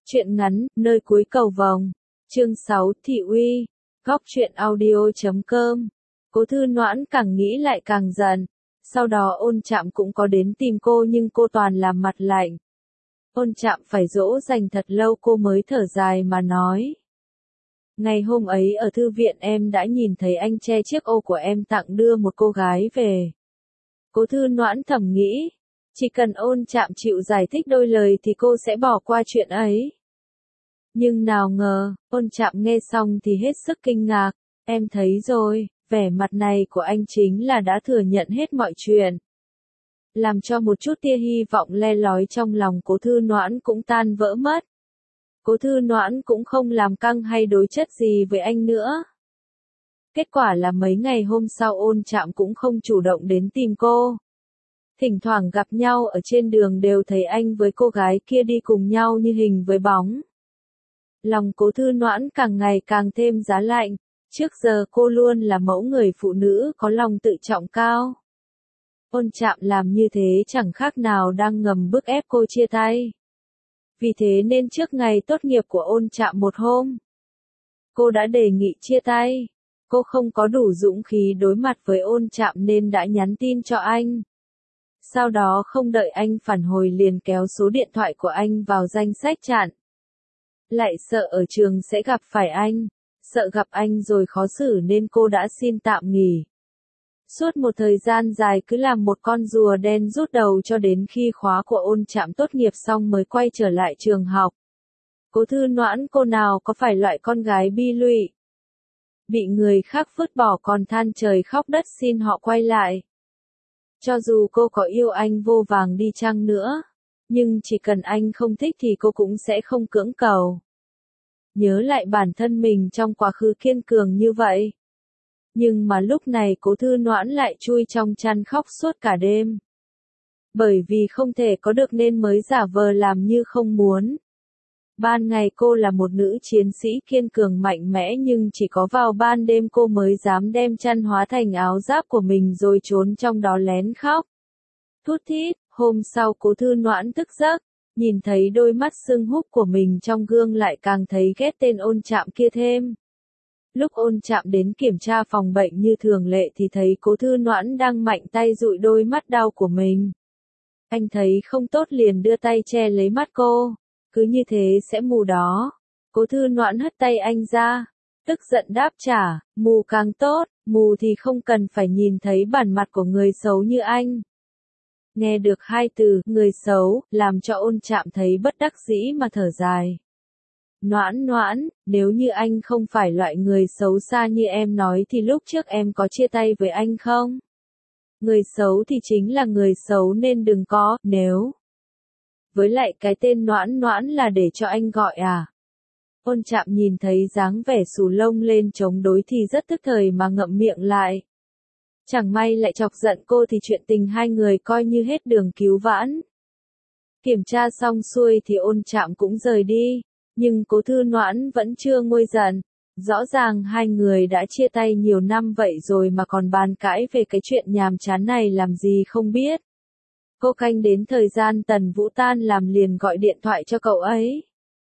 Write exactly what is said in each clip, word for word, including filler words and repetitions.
Truyện ngắn, nơi cuối cầu vồng. Chương sáu, Thị uy. Góc truyện audio chấm com. Cố Thư Noãn càng nghĩ lại càng giận. Sau đó Ôn Trạm cũng có đến tìm cô nhưng cô toàn làm mặt lạnh. Ôn Trạm phải dỗ dành thật lâu cô mới thở dài mà nói. Ngày hôm ấy ở thư viện em đã nhìn thấy anh che chiếc ô của em tặng đưa một cô gái về. Cố Thư Noãn thầm nghĩ. Chỉ cần Ôn Trạm chịu giải thích đôi lời thì cô sẽ bỏ qua chuyện ấy. Nhưng nào ngờ, Ôn Trạm nghe xong thì hết sức kinh ngạc. Em thấy rồi, vẻ mặt này của anh chính là đã thừa nhận hết mọi chuyện. Làm cho một chút tia hy vọng le lói trong lòng Cố Thư Noãn cũng tan vỡ mất. Cố Thư Noãn cũng không làm căng hay đối chất gì với anh nữa. Kết quả là mấy ngày hôm sau Ôn Trạm cũng không chủ động đến tìm cô. Thỉnh thoảng gặp nhau ở trên đường đều thấy anh với cô gái kia đi cùng nhau như hình với bóng. Lòng Cố Thư Noãn càng ngày càng thêm giá lạnh, trước giờ cô luôn là mẫu người phụ nữ có lòng tự trọng cao. Ôn Trạm làm như thế chẳng khác nào đang ngầm bức ép cô chia tay. Vì thế nên trước ngày tốt nghiệp của Ôn Trạm một hôm, cô đã đề nghị chia tay. Cô không có đủ dũng khí đối mặt với Ôn Trạm nên đã nhắn tin cho anh. Sau đó không đợi anh phản hồi liền kéo số điện thoại của anh vào danh sách chặn. Lại sợ ở trường sẽ gặp phải anh, sợ gặp anh rồi khó xử nên cô đã xin tạm nghỉ. Suốt một thời gian dài cứ làm một con rùa đen rút đầu cho đến khi khóa của Ôn Trạm tốt nghiệp xong mới quay trở lại trường học. Cố Thư Noãn cô nào có phải loại con gái bi lụy. Bị người khác vứt bỏ còn than trời khóc đất xin họ quay lại. Cho dù cô có yêu anh vô vàng đi chăng nữa, nhưng chỉ cần anh không thích thì cô cũng sẽ không cưỡng cầu. Nhớ lại bản thân mình trong quá khứ kiên cường như vậy. Nhưng mà lúc này Cố Thư Noãn lại chui trong chăn khóc suốt cả đêm. Bởi vì không thể có được nên mới giả vờ làm như không muốn. Ban ngày cô là một nữ chiến sĩ kiên cường mạnh mẽ nhưng chỉ có vào ban đêm cô mới dám đem chăn hóa thành áo giáp của mình rồi trốn trong đó lén khóc. Thút thít, hôm sau Cố Thư Noãn thức giấc, nhìn thấy đôi mắt sưng húp của mình trong gương lại càng thấy ghét tên Ôn Trạm kia thêm. Lúc Ôn Trạm đến kiểm tra phòng bệnh như thường lệ thì thấy Cố Thư Noãn đang mạnh tay dụi đôi mắt đau của mình. Anh thấy không tốt liền đưa tay che lấy mắt cô. Cứ như thế sẽ mù đó. Cố Thư Noãn hất tay anh ra. Tức giận đáp trả, mù càng tốt, mù thì không cần phải nhìn thấy bản mặt của người xấu như anh. Nghe được hai từ, người xấu, làm cho Ôn Trạm thấy bất đắc dĩ mà thở dài. Noãn Noãn, nếu như anh không phải loại người xấu xa như em nói thì lúc trước em có chia tay với anh không? Người xấu thì chính là người xấu nên đừng có, nếu. Với lại cái tên Noãn Noãn là để cho anh gọi à? Ôn Trạm nhìn thấy dáng vẻ xù lông lên chống đối thì rất tức thời mà ngậm miệng lại. Chẳng may lại chọc giận cô thì chuyện tình hai người coi như hết đường cứu vãn. Kiểm tra xong xuôi thì Ôn Trạm cũng rời đi, nhưng Cố Thư Noãn vẫn chưa nguôi giận. Rõ ràng hai người đã chia tay nhiều năm vậy rồi mà còn bàn cãi về cái chuyện nhàm chán này làm gì không biết. Cô canh đến thời gian Tần Vũ tan làm liền gọi điện thoại cho cậu ấy.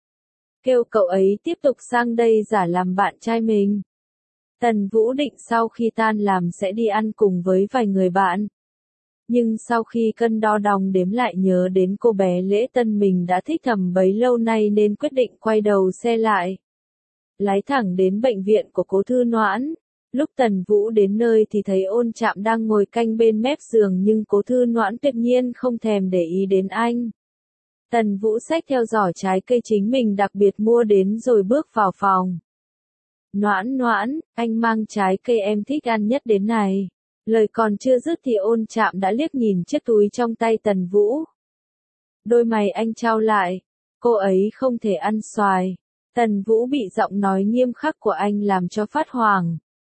Kêu cậu ấy tiếp tục sang đây giả làm bạn trai mình. Tần Vũ định sau khi tan làm sẽ đi ăn cùng với vài người bạn. Nhưng sau khi cân đo đong đếm lại nhớ đến cô bé Lễ Tân mình đã thích thầm bấy lâu nay nên quyết định quay đầu xe lại. Lái thẳng đến bệnh viện của Cố Thư Noãn. Lúc Tần Vũ đến nơi thì thấy Ôn Trạm đang ngồi canh bên mép giường nhưng Cố Thư Noãn tuyệt nhiên không thèm để ý đến anh. Tần Vũ xách theo giỏ trái cây chính mình đặc biệt mua đến rồi bước vào phòng. Noãn Noãn, anh mang trái cây em thích ăn nhất đến này. Lời còn chưa dứt thì Ôn Trạm đã liếc nhìn chiếc túi trong tay Tần Vũ. Đôi mày anh trao lại, cô ấy không thể ăn xoài. Tần Vũ bị giọng nói nghiêm khắc của anh làm cho phát hoảng.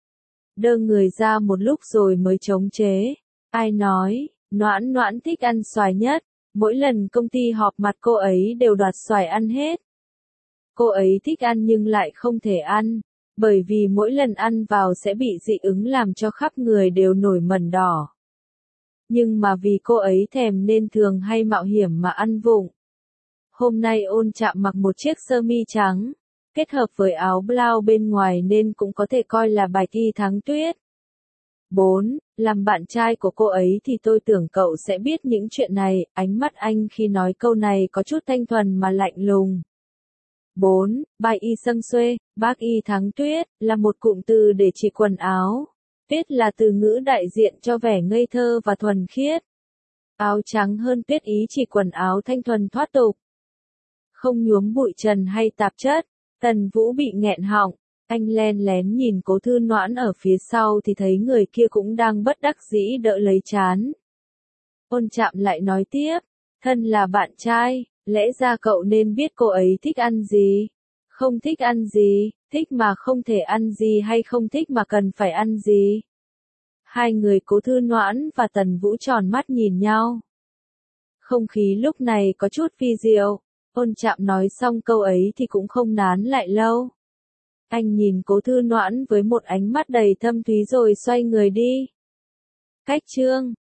Đơ người ra một lúc rồi mới chống chế. Ai nói, Noãn Noãn thích ăn xoài nhất, mỗi lần công ty họp mặt cô ấy đều đoạt xoài ăn hết. Cô ấy thích ăn nhưng lại không thể ăn, bởi vì mỗi lần ăn vào sẽ bị dị ứng làm cho khắp người đều nổi mẩn đỏ. Nhưng mà vì cô ấy thèm nên thường hay mạo hiểm mà ăn vụng. Hôm nay Ôn Trạm mặc một chiếc sơ mi trắng, kết hợp với áo blau bên ngoài nên cũng có thể coi là bạch y thắng tuyết. bốn. Làm bạn trai của cô ấy thì tôi tưởng cậu sẽ biết những chuyện này, ánh mắt anh khi nói câu này có chút thanh thuần mà lạnh lùng. bốn. Bạch y xâng xuê, bác y thắng tuyết, là một cụm từ để chỉ quần áo. Tuyết là từ ngữ đại diện cho vẻ ngây thơ và thuần khiết. Áo trắng hơn tuyết ý chỉ quần áo thanh thuần thoát tục. Không nhuốm bụi trần hay tạp chất. Tần Vũ bị nghẹn họng. Anh len lén nhìn Cố Thư Noãn ở phía sau thì thấy người kia cũng đang bất đắc dĩ đỡ lấy trán. Ôn Trạm lại nói tiếp, thân là bạn trai, lẽ ra cậu nên biết cô ấy thích ăn gì. Không thích ăn gì, thích mà không thể ăn gì hay không thích mà cần phải ăn gì. Hai người Cố Thư Noãn và Tần Vũ tròn mắt nhìn nhau. Không khí lúc này có chút phi diệu. Ôn Trạm nói xong câu ấy thì cũng không nán lại lâu. Anh nhìn Cố Thư Noãn với một ánh mắt đầy thâm thúy rồi xoay người đi. Cách chương